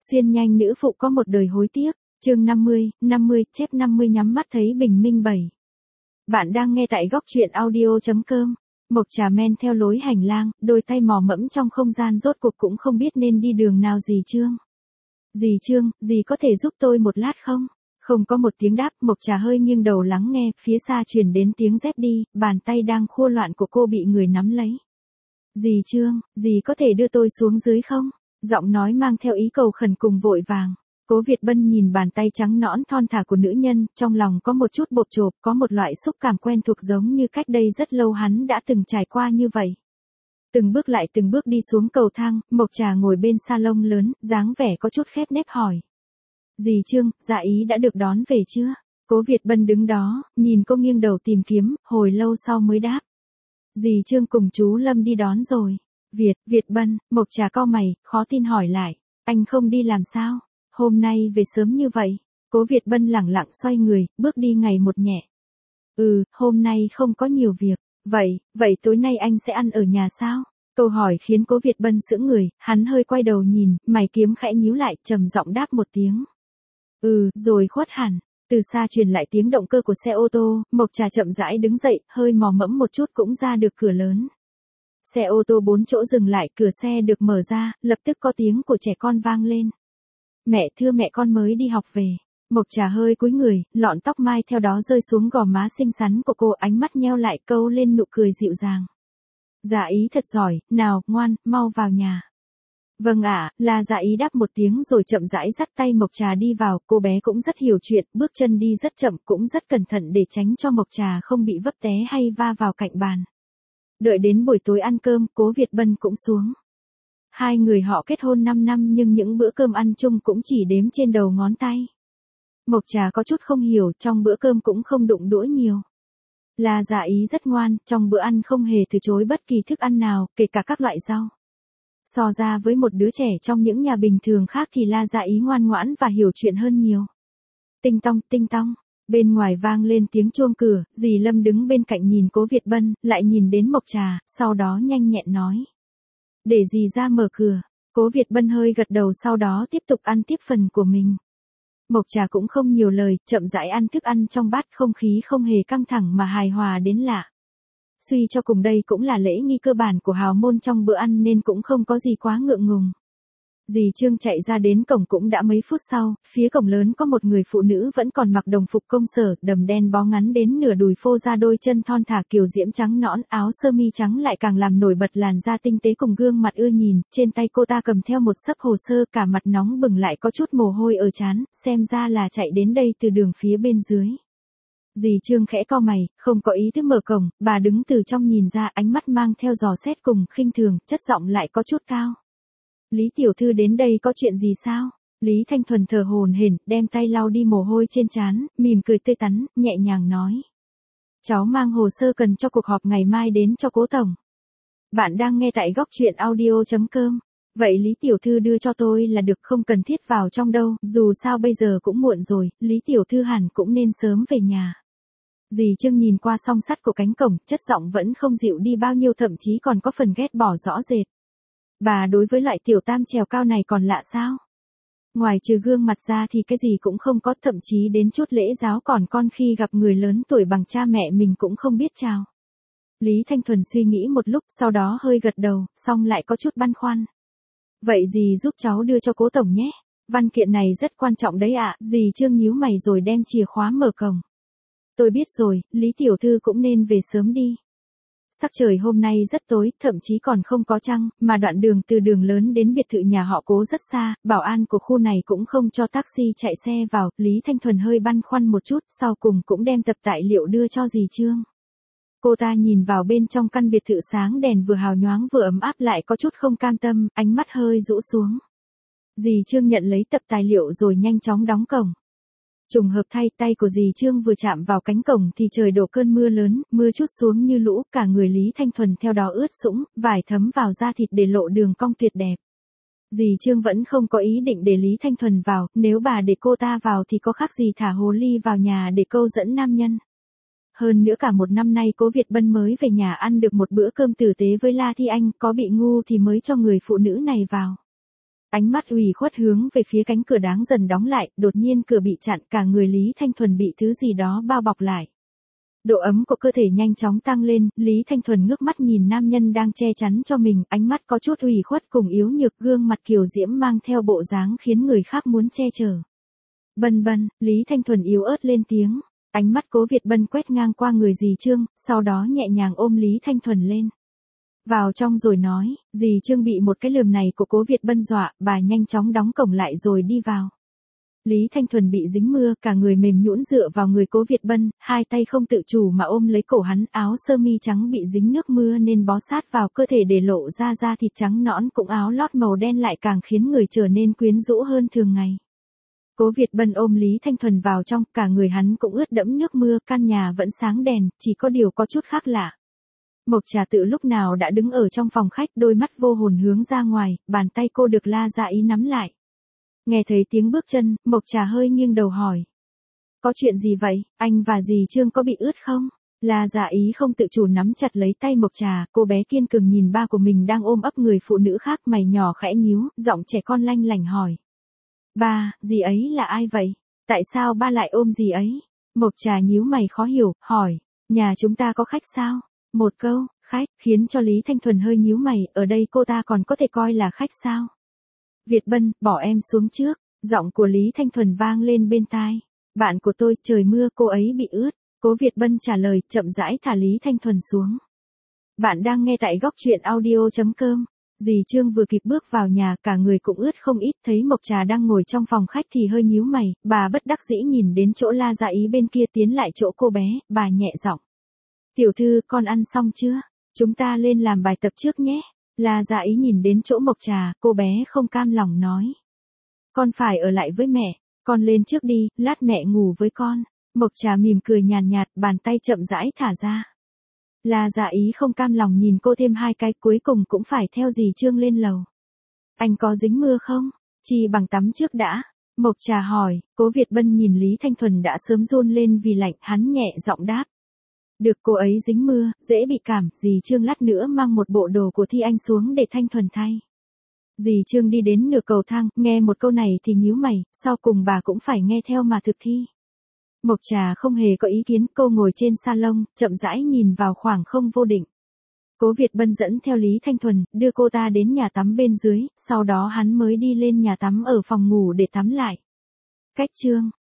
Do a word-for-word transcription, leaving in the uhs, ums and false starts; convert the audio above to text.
Xuyên nhanh nữ phụ có một đời hối tiếc, chương năm mươi, năm mươi, chép năm mươi nhắm mắt thấy bình minh bảy. Bạn đang nghe tại góc truyện audio.com. Mộc Trà men theo lối hành lang, đôi tay mò mẫm trong không gian rốt cuộc cũng không biết nên đi đường nào. Dì Trương. Dì Trương, dì có thể giúp tôi một lát không? Không có một tiếng đáp, Mộc Trà hơi nghiêng đầu lắng nghe, phía xa truyền đến tiếng dép đi, bàn tay đang khua loạn của cô bị người nắm lấy. Dì Trương, dì có thể đưa tôi xuống dưới không? Giọng nói mang theo ý cầu khẩn cùng vội vàng. Cố Việt Bân nhìn bàn tay trắng nõn thon thả của nữ nhân, trong lòng có một chút bộp chộp, có một loại xúc cảm quen thuộc giống như cách đây rất lâu hắn đã từng trải qua như vậy. Từng bước lại từng bước đi xuống cầu thang, Mộc Trà ngồi bên salon lớn, dáng vẻ có chút khép nép hỏi. Dì Trương, dạ ý đã được đón về chưa? Cố Việt Bân đứng đó, nhìn cô nghiêng đầu tìm kiếm, hồi lâu sau mới đáp. Dì Trương cùng chú Lâm đi đón rồi. Việt, Việt Bân, Mộc Trà cau mày, khó tin hỏi lại. Anh không đi làm sao? Hôm nay về sớm như vậy. Cố Việt Bân lẳng lặng xoay người, bước đi ngày một nhẹ. Ừ, hôm nay không có nhiều việc. Vậy, vậy tối nay anh sẽ ăn ở nhà sao? Câu hỏi khiến Cố Việt Bân sững người, hắn hơi quay đầu nhìn, mày kiếm khẽ nhíu lại, trầm giọng đáp một tiếng. Ừ, rồi khuất hẳn. Từ xa truyền lại tiếng động cơ của xe ô tô, Mộc Trà chậm rãi đứng dậy, hơi mò mẫm một chút cũng ra được cửa lớn. Xe ô tô bốn chỗ dừng lại, cửa xe được mở ra, lập tức có tiếng của trẻ con vang lên. Mẹ thưa mẹ con mới đi học về. Mộc Trà hơi cúi người, lọn tóc mai theo đó rơi xuống gò má xinh xắn của cô, ánh mắt nheo lại câu lên nụ cười dịu dàng. Dạ ý thật giỏi, nào, ngoan, mau vào nhà. Vâng ạ, là dạ ý đáp một tiếng rồi chậm rãi dắt tay Mộc Trà đi vào, cô bé cũng rất hiểu chuyện, bước chân đi rất chậm, cũng rất cẩn thận để tránh cho Mộc Trà không bị vấp té hay va vào cạnh bàn. Đợi đến buổi tối ăn cơm, Cố Việt Bân cũng xuống. Hai người họ kết hôn năm năm nhưng những bữa cơm ăn chung cũng chỉ đếm trên đầu ngón tay. Mộc Trà có chút không hiểu, trong bữa cơm cũng không đụng đũa nhiều. Là dạ ý rất ngoan, trong bữa ăn không hề từ chối bất kỳ thức ăn nào, kể cả các loại rau. So ra với một đứa trẻ trong những nhà bình thường khác thì La Dạ ý ngoan ngoãn và hiểu chuyện hơn nhiều. Tinh tong, tinh tong, bên ngoài vang lên tiếng chuông cửa, dì Lâm đứng bên cạnh nhìn Cố Việt Bân, lại nhìn đến Mộc Trà, sau đó nhanh nhẹn nói. Để dì ra mở cửa. Cố Việt Bân hơi gật đầu sau đó tiếp tục ăn tiếp phần của mình. Mộc Trà cũng không nhiều lời, chậm rãi ăn thức ăn trong bát, không khí không hề căng thẳng mà hài hòa đến lạ. Suy cho cùng đây cũng là lễ nghi cơ bản của hào môn trong bữa ăn nên cũng không có gì quá ngượng ngùng. Dì Trương chạy ra đến cổng cũng đã mấy phút sau, phía cổng lớn có một người phụ nữ vẫn còn mặc đồng phục công sở, đầm đen bó ngắn đến nửa đùi phô ra đôi chân thon thả kiều diễm trắng nõn, áo sơ mi trắng lại càng làm nổi bật làn da tinh tế cùng gương mặt ưa nhìn, trên tay cô ta cầm theo một xấp hồ sơ, cả mặt nóng bừng lại có chút mồ hôi ở trán, xem ra là chạy đến đây từ đường phía bên dưới. Dì Trương khẽ cau mày, không có ý thức mở cổng, bà đứng từ trong nhìn ra, ánh mắt mang theo dò xét cùng khinh thường, chất giọng lại có chút cao. Lý tiểu thư đến đây có chuyện gì sao? Lý Thanh Thuần thở hổn hển, đem tay lau đi mồ hôi trên trán, mỉm cười tươi tắn, nhẹ nhàng nói. Cháu mang hồ sơ cần cho cuộc họp ngày mai đến cho Cố tổng. Bạn đang nghe tại góc truyện audio.com. Vậy Lý tiểu thư đưa cho tôi là được, không cần thiết vào trong đâu, dù sao bây giờ cũng muộn rồi, Lý tiểu thư hẳn cũng nên sớm về nhà. Dì Trương nhìn qua song sắt của cánh cổng, chất giọng vẫn không dịu đi bao nhiêu, thậm chí còn có phần ghét bỏ rõ rệt. Bà đối với loại tiểu tam trèo cao này còn lạ sao? Ngoài trừ gương mặt ra thì cái gì cũng không có, thậm chí đến chút lễ giáo còn con khi gặp người lớn tuổi bằng cha mẹ mình cũng không biết chào. Lý Thanh Thuần suy nghĩ một lúc, sau đó hơi gật đầu, xong lại có chút băn khoăn. Vậy dì giúp cháu đưa cho Cố tổng nhé. Văn kiện này rất quan trọng đấy ạ. Dì Trương nhíu mày rồi đem chìa khóa mở cổng. Tôi biết rồi, Lý tiểu thư cũng nên về sớm đi. Sắc trời hôm nay rất tối, thậm chí còn không có trăng, mà đoạn đường từ đường lớn đến biệt thự nhà họ Cố rất xa, bảo an của khu này cũng không cho taxi chạy xe vào, Lý Thanh Thuần hơi băn khoăn một chút, sau cùng cũng đem tập tài liệu đưa cho dì Trương. Cô ta nhìn vào bên trong căn biệt thự sáng đèn vừa hào nhoáng vừa ấm áp lại có chút không cam tâm, ánh mắt hơi rũ xuống. Dì Trương nhận lấy tập tài liệu rồi nhanh chóng đóng cổng. Trùng hợp thay, tay của dì Trương vừa chạm vào cánh cổng thì trời đổ cơn mưa lớn, mưa trút xuống như lũ, cả người Lý Thanh Thuần theo đó ướt sũng, vải thấm vào da thịt để lộ đường cong tuyệt đẹp. Dì Trương vẫn không có ý định để Lý Thanh Thuần vào, nếu bà để cô ta vào thì có khác gì thả hồ ly vào nhà để câu dẫn nam nhân. Hơn nữa cả một năm nay Cố Việt Bân mới về nhà ăn được một bữa cơm tử tế với La Thi Anh, có bị ngu thì mới cho người phụ nữ này vào. Ánh mắt ủy khuất hướng về phía cánh cửa đáng dần đóng lại, đột nhiên cửa bị chặn, cả người Lý Thanh Thuần bị thứ gì đó bao bọc lại. Độ ấm của cơ thể nhanh chóng tăng lên, Lý Thanh Thuần ngước mắt nhìn nam nhân đang che chắn cho mình, ánh mắt có chút ủy khuất cùng yếu nhược, gương mặt kiều diễm mang theo bộ dáng khiến người khác muốn che chở. Bân bân, Lý Thanh Thuần yếu ớt lên tiếng, ánh mắt Cố Việt Bân quét ngang qua người dì Trương, sau đó nhẹ nhàng ôm Lý Thanh Thuần lên. Vào trong rồi nói, dì Trương bị một cái lườm này của Cố Việt Bân dọa, bà nhanh chóng đóng cổng lại rồi đi vào. Lý Thanh Thuần bị dính mưa, cả người mềm nhũn dựa vào người Cố Việt Bân, hai tay không tự chủ mà ôm lấy cổ hắn, áo sơ mi trắng bị dính nước mưa nên bó sát vào cơ thể để lộ ra da thịt trắng nõn, cũng áo lót màu đen lại càng khiến người trở nên quyến rũ hơn thường ngày. Cố Việt Bân ôm Lý Thanh Thuần vào trong, cả người hắn cũng ướt đẫm nước mưa, căn nhà vẫn sáng đèn, chỉ có điều có chút khác lạ. Mộc Trà Tự lúc nào đã đứng ở trong phòng khách, đôi mắt vô hồn hướng ra ngoài, bàn tay cô được La Dạ Ý nắm lại. Nghe thấy tiếng bước chân, Mộc Trà hơi nghiêng đầu hỏi. Có chuyện gì vậy, anh và dì Trương có bị ướt không? La Dạ Ý không tự chủ nắm chặt lấy tay Mộc Trà, cô bé kiên cường nhìn ba của mình đang ôm ấp người phụ nữ khác, mày nhỏ khẽ nhíu, giọng trẻ con lanh lảnh hỏi. Ba, dì ấy là ai vậy? Tại sao ba lại ôm dì ấy? Mộc Trà nhíu mày khó hiểu, hỏi. Nhà chúng ta có khách sao? Một câu, khách, khiến cho Lý Thanh Thuần hơi nhíu mày, ở đây cô ta còn có thể coi là khách sao? Việt Bân, bỏ em xuống trước, giọng của Lý Thanh Thuần vang lên bên tai. Bạn của tôi, trời mưa, cô ấy bị ướt. Cố Việt Bân trả lời, chậm rãi thả Lý Thanh Thuần xuống. Bạn đang nghe tại góc truyện audio chấm com. Dì Trương vừa kịp bước vào nhà, cả người cũng ướt không ít, thấy Mộc Trà đang ngồi trong phòng khách thì hơi nhíu mày, bà bất đắc dĩ nhìn đến chỗ La Dạ Ý bên kia, tiến lại chỗ cô bé, bà nhẹ giọng. Tiểu thư, con ăn xong chưa? Chúng ta lên làm bài tập trước nhé. La Dạ Ý nhìn đến chỗ Mộc Trà, cô bé không cam lòng nói. Con phải ở lại với mẹ, con lên trước đi, lát mẹ ngủ với con. Mộc Trà mỉm cười nhàn nhạt, bàn tay chậm rãi thả ra. La Dạ Ý không cam lòng nhìn cô thêm hai cái, cuối cùng cũng phải theo dì Trương lên lầu. Anh có dính mưa không? Chi bằng tắm trước đã. Mộc Trà hỏi, Cố Việt Bân nhìn Lý Thanh Thuần đã sớm run lên vì lạnh, hắn nhẹ giọng đáp. Được, cô ấy dính mưa, dễ bị cảm, dì Trương lát nữa mang một bộ đồ của Thi Anh xuống để Thanh Thuần thay. Dì Trương đi đến nửa cầu thang, nghe một câu này thì nhíu mày, sau cùng bà cũng phải nghe theo mà thực thi. Mộc Trà không hề có ý kiến, cô ngồi trên salon, chậm rãi nhìn vào khoảng không vô định. Cố Việt Bân dẫn theo Lý Thanh Thuần, đưa cô ta đến nhà tắm bên dưới, sau đó hắn mới đi lên nhà tắm ở phòng ngủ để tắm lại. Cách chương